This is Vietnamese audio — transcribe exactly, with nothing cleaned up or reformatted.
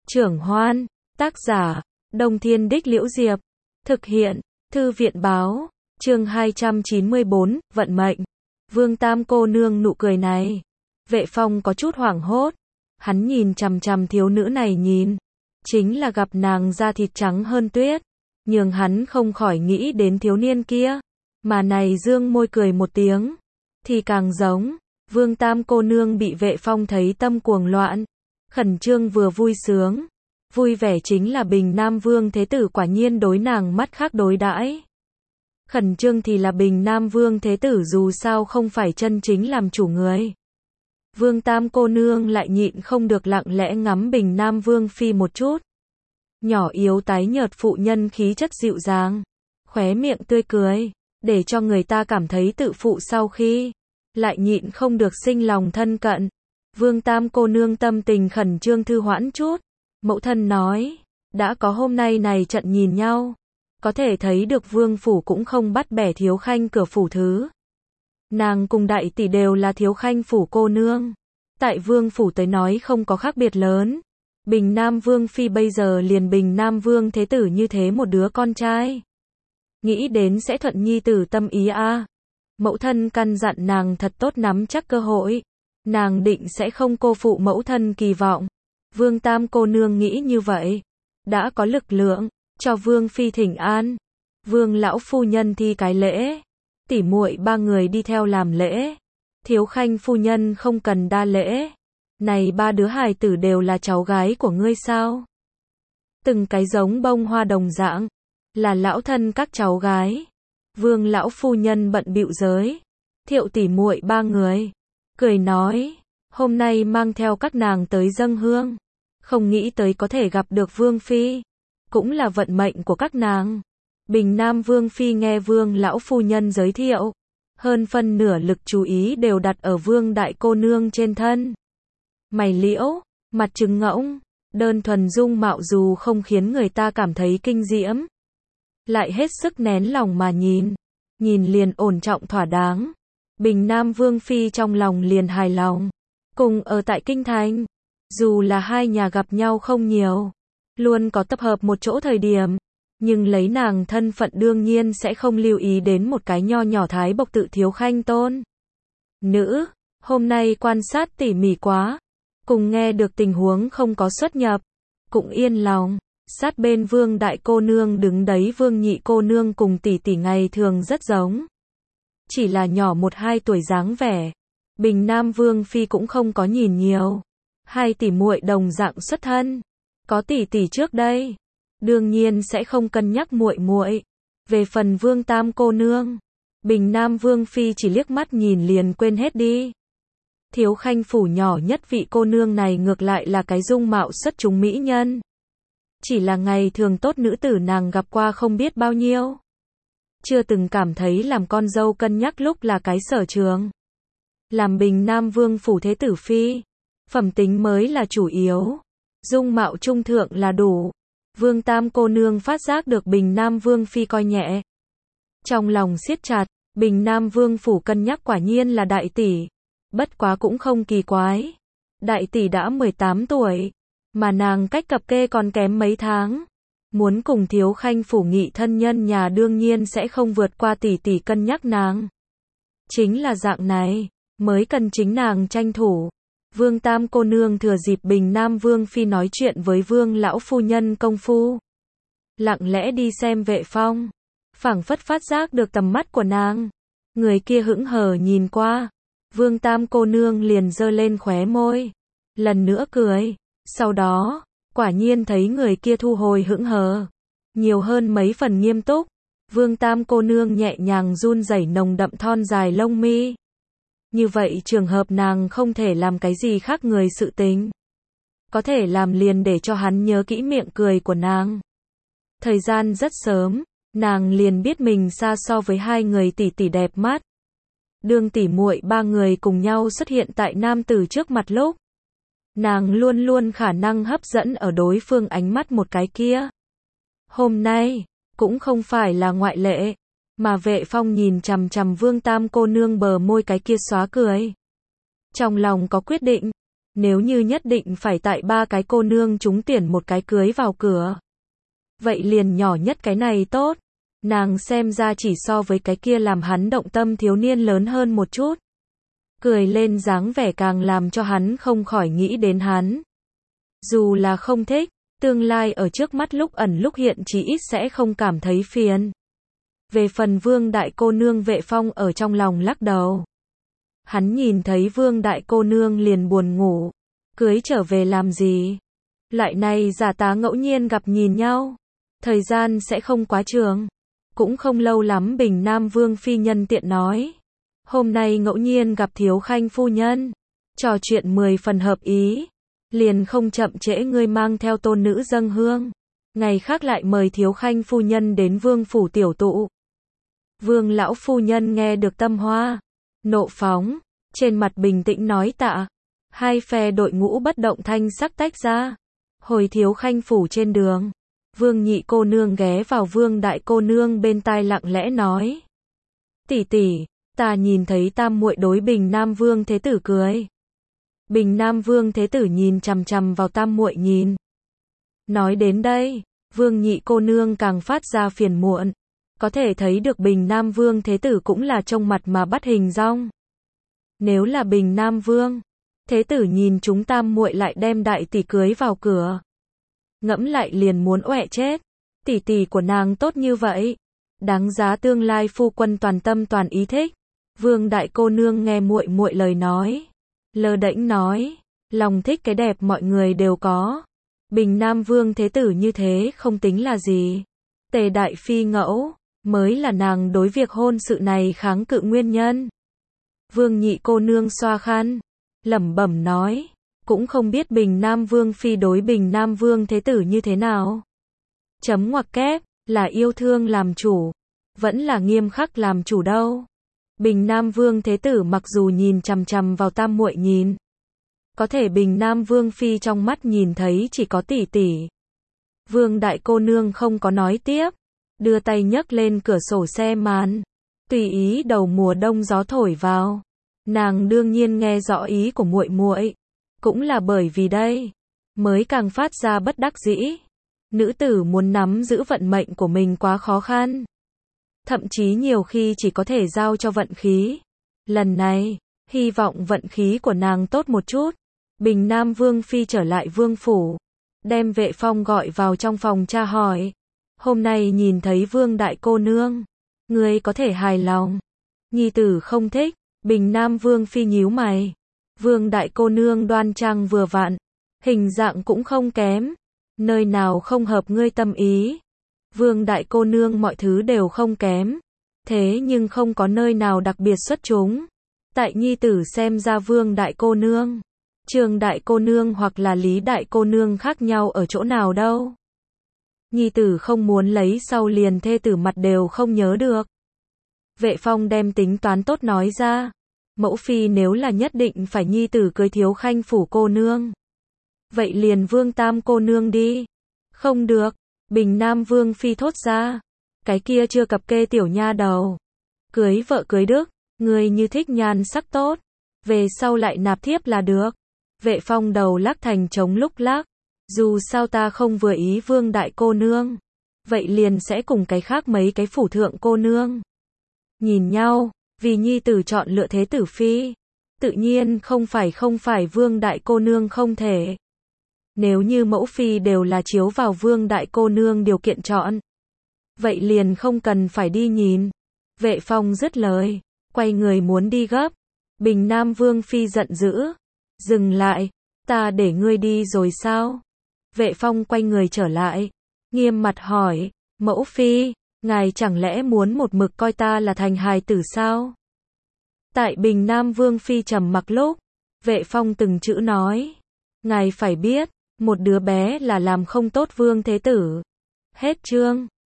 Trưởng Hoan, tác giả, Đông Thiên Đích Liễu Diệp, thực hiện, Thư viện Báo, chương hai trăm chín mươi bốn, vận mệnh. Vương Tam cô nương nụ cười này. Vệ Phong có chút hoảng hốt, hắn nhìn chằm chằm thiếu nữ này nhìn, chính là gặp nàng da thịt trắng hơn tuyết, nhưng hắn không khỏi nghĩ đến thiếu niên kia, mà này dương môi cười một tiếng, thì càng giống. Vương Tam cô nương bị Vệ Phong thấy tâm cuồng loạn, khẩn trương vừa vui sướng. Vui vẻ chính là Bình Nam Vương Thế Tử quả nhiên đối nàng mắt khác đối đãi. Khẩn trương thì là Bình Nam Vương Thế Tử dù sao không phải chân chính làm chủ người. Vương Tam cô nương lại nhịn không được lặng lẽ ngắm Bình Nam Vương Phi một chút. Nhỏ yếu tái nhợt phụ nhân khí chất dịu dàng, khóe miệng tươi cười, để cho người ta cảm thấy tự phụ sau khi, lại nhịn không được sinh lòng thân cận. Vương Tam cô nương tâm tình khẩn trương thư hoãn chút. Mẫu thân nói, đã có hôm nay này trận nhìn nhau, có thể thấy được vương phủ cũng không bắt bẻ thiếu khanh cửa phủ thứ. Nàng cùng đại tỷ đều là thiếu khanh phủ cô nương. Tại vương phủ tới nói không có khác biệt lớn. Bình Nam Vương Phi bây giờ liền Bình Nam Vương Thế Tử như thế một đứa con trai. Nghĩ đến sẽ thuận nhi tử tâm ý a. À. Mẫu thân căn dặn nàng thật tốt nắm chắc cơ hội. Nàng định sẽ không cô phụ mẫu thân kỳ vọng. Vương Tam cô nương nghĩ như vậy, đã có lực lượng, cho Vương Phi thỉnh an. Vương lão phu nhân thi cái lễ, tỉ muội ba người đi theo làm lễ. Thiếu khanh phu nhân không cần đa lễ. Này ba đứa hài tử đều là cháu gái của ngươi sao? Từng cái giống bông hoa đồng dạng, là lão thân các cháu gái. Vương lão phu nhân bận bịu giới thiệu tỉ muội ba người, cười nói, hôm nay mang theo các nàng tới dâng hương, không nghĩ tới có thể gặp được Vương Phi, cũng là vận mệnh của các nàng. Bình Nam Vương Phi nghe Vương lão phu nhân giới thiệu, hơn phân nửa lực chú ý đều đặt ở Vương đại cô nương trên thân. Mày liễu, mặt trứng ngỗng, đơn thuần dung mạo dù không khiến người ta cảm thấy kinh diễm, lại hết sức nén lòng mà nhìn, nhìn liền ổn trọng thỏa đáng. Bình Nam Vương Phi trong lòng liền hài lòng. Cùng ở tại Kinh Thành, dù là hai nhà gặp nhau không nhiều, luôn có tập hợp một chỗ thời điểm, nhưng lấy nàng thân phận đương nhiên sẽ không lưu ý đến một cái nho nhỏ thái bộc tự thiếu khanh tôn nữ. Hôm nay quan sát tỉ mỉ quá, cùng nghe được tình huống không có xuất nhập, cũng yên lòng. Sát bên Vương đại cô nương đứng đấy Vương nhị cô nương cùng tỷ tỷ ngày thường rất giống, chỉ là nhỏ một hai tuổi dáng vẻ. Bình Nam Vương Phi cũng không có nhìn nhiều, hai tỷ muội đồng dạng xuất thân, có tỷ tỷ trước đây, đương nhiên sẽ không cân nhắc muội muội. Về phần Vương Tam cô nương, Bình Nam Vương Phi chỉ liếc mắt nhìn liền quên hết đi. Thiếu khanh phủ nhỏ nhất vị cô nương này ngược lại là cái dung mạo xuất chúng mỹ nhân, chỉ là ngày thường tốt nữ tử nàng gặp qua không biết bao nhiêu, chưa từng cảm thấy làm con dâu cân nhắc lúc là cái sở trường. Làm Bình Nam Vương phủ Thế Tử Phi, phẩm tính mới là chủ yếu, dung mạo trung thượng là đủ. Vương Tam cô nương phát giác được Bình Nam Vương Phi coi nhẹ, trong lòng siết chặt. Bình Nam Vương phủ cân nhắc quả nhiên là đại tỷ, bất quá cũng không kỳ quái. Đại tỷ đã mười tám tuổi, mà nàng cách cập kê còn kém mấy tháng. Muốn cùng thiếu khanh phủ nghị thân nhân nhà đương nhiên sẽ không vượt qua tỷ tỷ cân nhắc nàng. Chính là dạng này, mới cần chính nàng tranh thủ. Vương Tam cô nương thừa dịp Bình Nam Vương Phi nói chuyện với Vương lão phu nhân công phu, lặng lẽ đi xem Vệ Phong, phảng phất phát giác được tầm mắt của nàng. Người kia hững hờ nhìn qua, Vương Tam cô nương liền giơ lên khóe môi, lần nữa cười, sau đó, quả nhiên thấy người kia thu hồi hững hờ, nhiều hơn mấy phần nghiêm túc. Vương Tam cô nương nhẹ nhàng run rẩy nồng đậm thon dài lông mi. Như vậy trường hợp nàng không thể làm cái gì khác người sự tình, có thể làm liền để cho hắn nhớ kỹ miệng cười của nàng. Thời gian rất sớm, nàng liền biết mình xa so với hai người tỷ tỷ đẹp mắt. Đương tỷ muội ba người cùng nhau xuất hiện tại nam tử trước mặt lúc, nàng luôn luôn khả năng hấp dẫn ở đối phương ánh mắt một cái kia. Hôm nay, cũng không phải là ngoại lệ, mà Vệ Phong nhìn chằm chằm Vương Tam cô nương bờ môi cái kia xóa cười. Trong lòng có quyết định, Nếu như nhất định phải tại ba cái cô nương chúng tuyển một cái cưới vào cửa. Vậy liền nhỏ nhất cái này tốt. Nàng xem ra chỉ so với cái kia làm hắn động tâm thiếu niên lớn hơn một chút. Cười lên dáng vẻ càng làm cho hắn không khỏi nghĩ đến hắn. Dù là không thích, tương lai ở trước mắt lúc ẩn lúc hiện chí ít sẽ không cảm thấy phiền. Về phần Vương đại cô nương Vệ Phong ở trong lòng lắc đầu. Hắn nhìn thấy Vương đại cô nương liền buồn ngủ. Cưới trở về làm gì? Loại này giả tá ngẫu nhiên gặp nhìn nhau. Thời gian sẽ không quá trường. Cũng không lâu lắm Bình Nam Vương phi nhân tiện nói. Hôm nay ngẫu nhiên gặp Thiếu Khanh phu nhân. Trò chuyện mười phần hợp ý. Liền không chậm trễ ngươi mang theo tôn nữ dâng hương. Ngày khác lại mời Thiếu Khanh phu nhân đến Vương phủ tiểu tụ. Vương lão phu nhân nghe được tâm hoa. Nộ phóng. Trên mặt bình tĩnh nói tạ. Hai phe đội ngũ bất động thanh sắc tách ra. Hồi Thiếu Khanh phủ trên đường. Vương nhị cô nương ghé vào Vương đại cô nương bên tai lặng lẽ nói. Tỷ tỷ, ta nhìn thấy tam muội đối Bình Nam Vương thế tử cưới. Bình Nam Vương thế tử nhìn chằm chằm vào tam muội nhìn. Nói đến đây, Vương nhị cô nương càng phát ra phiền muộn. Có thể thấy được Bình Nam Vương thế tử cũng là trông mặt mà bắt hình dong. Nếu là Bình Nam Vương thế tử nhìn chúng tam muội lại đem đại tỷ cưới vào cửa. Ngẫm lại liền muốn oẹ chết. Tỷ tỷ của nàng tốt như vậy. Đáng giá tương lai phu quân toàn tâm toàn ý thích. Vương đại cô nương nghe muội muội lời nói. Lơ đễnh nói. Lòng thích cái đẹp mọi người đều có. Bình Nam Vương thế tử như thế không tính là gì. Tề đại phi ngẫu. Mới là nàng đối việc hôn sự này kháng cự nguyên nhân. Vương nhị cô nương xoa khăn. Lẩm bẩm nói. Cũng không biết Bình Nam Vương phi đối Bình Nam Vương thế tử như thế nào. Chấm ngoặc kép, là yêu thương làm chủ. Vẫn là nghiêm khắc làm chủ đâu. Bình Nam Vương thế tử mặc dù nhìn chằm chằm vào tam muội nhìn. Có thể Bình Nam Vương phi trong mắt nhìn thấy chỉ có tỷ tỷ. Vương đại cô nương không có nói tiếp. Đưa tay nhấc lên cửa sổ xe màn. Tùy ý đầu mùa đông gió thổi vào. Nàng đương nhiên nghe rõ ý của muội muội. Cũng là bởi vì đây, mới càng phát ra bất đắc dĩ. Nữ tử muốn nắm giữ vận mệnh của mình quá khó khăn. Thậm chí nhiều khi chỉ có thể giao cho vận khí. Lần này, hy vọng vận khí của nàng tốt một chút. Bình Nam Vương phi trở lại vương phủ. Đem Vệ Phong gọi vào trong phòng tra hỏi. Hôm nay nhìn thấy Vương đại cô nương. Ngươi có thể hài lòng. Nhi tử không thích. Bình Nam Vương phi nhíu mày. Vương đại cô nương đoan trang vừa vặn. Hình dạng cũng không kém. Nơi nào không hợp ngươi tâm ý. Vương đại cô nương mọi thứ đều không kém. Thế nhưng không có nơi nào đặc biệt xuất chúng. Tại nhi tử xem ra Vương đại cô nương, Trương đại cô nương hoặc là Lý đại cô nương khác nhau ở chỗ nào đâu. Nhi tử không muốn lấy sau liền thê tử mặt đều không nhớ được. Vệ Phong đem tính toán tốt nói ra. Mẫu phi nếu là nhất định phải nhi tử cưới Thiếu Khanh phủ cô nương. Vậy liền Vương tam cô nương đi. Không được. Bình Nam Vương phi thốt ra. Cái kia chưa cập kê tiểu nha đầu. Cưới vợ cưới đức. Người như thích nhan sắc tốt. Về sau lại nạp thiếp là được. Vệ Phong đầu lắc thành trống lúc lắc. Dù sao ta không vừa ý Vương đại cô nương. Vậy liền sẽ cùng cái khác mấy cái phủ thượng cô nương. Nhìn nhau. Vì nhi tử chọn lựa thế tử phi. Tự nhiên không phải không phải Vương đại cô nương không thể. Nếu như mẫu phi đều là chiếu vào Vương đại cô nương điều kiện chọn. Vậy liền không cần phải đi nhìn. Vệ Phong dứt lời. Quay người muốn đi gấp. Bình Nam Vương phi giận dữ. Dừng lại. Ta để ngươi đi rồi sao? Vệ Phong quay người trở lại. Nghiêm mặt hỏi. Mẫu phi. Ngài chẳng lẽ muốn một mực coi ta là thành hài tử sao? Tại Bình Nam Vương phi trầm mặc lúc. Vệ Phong từng chữ nói. Ngài phải biết. Một đứa bé là làm không tốt Vương thế tử. Hết chương.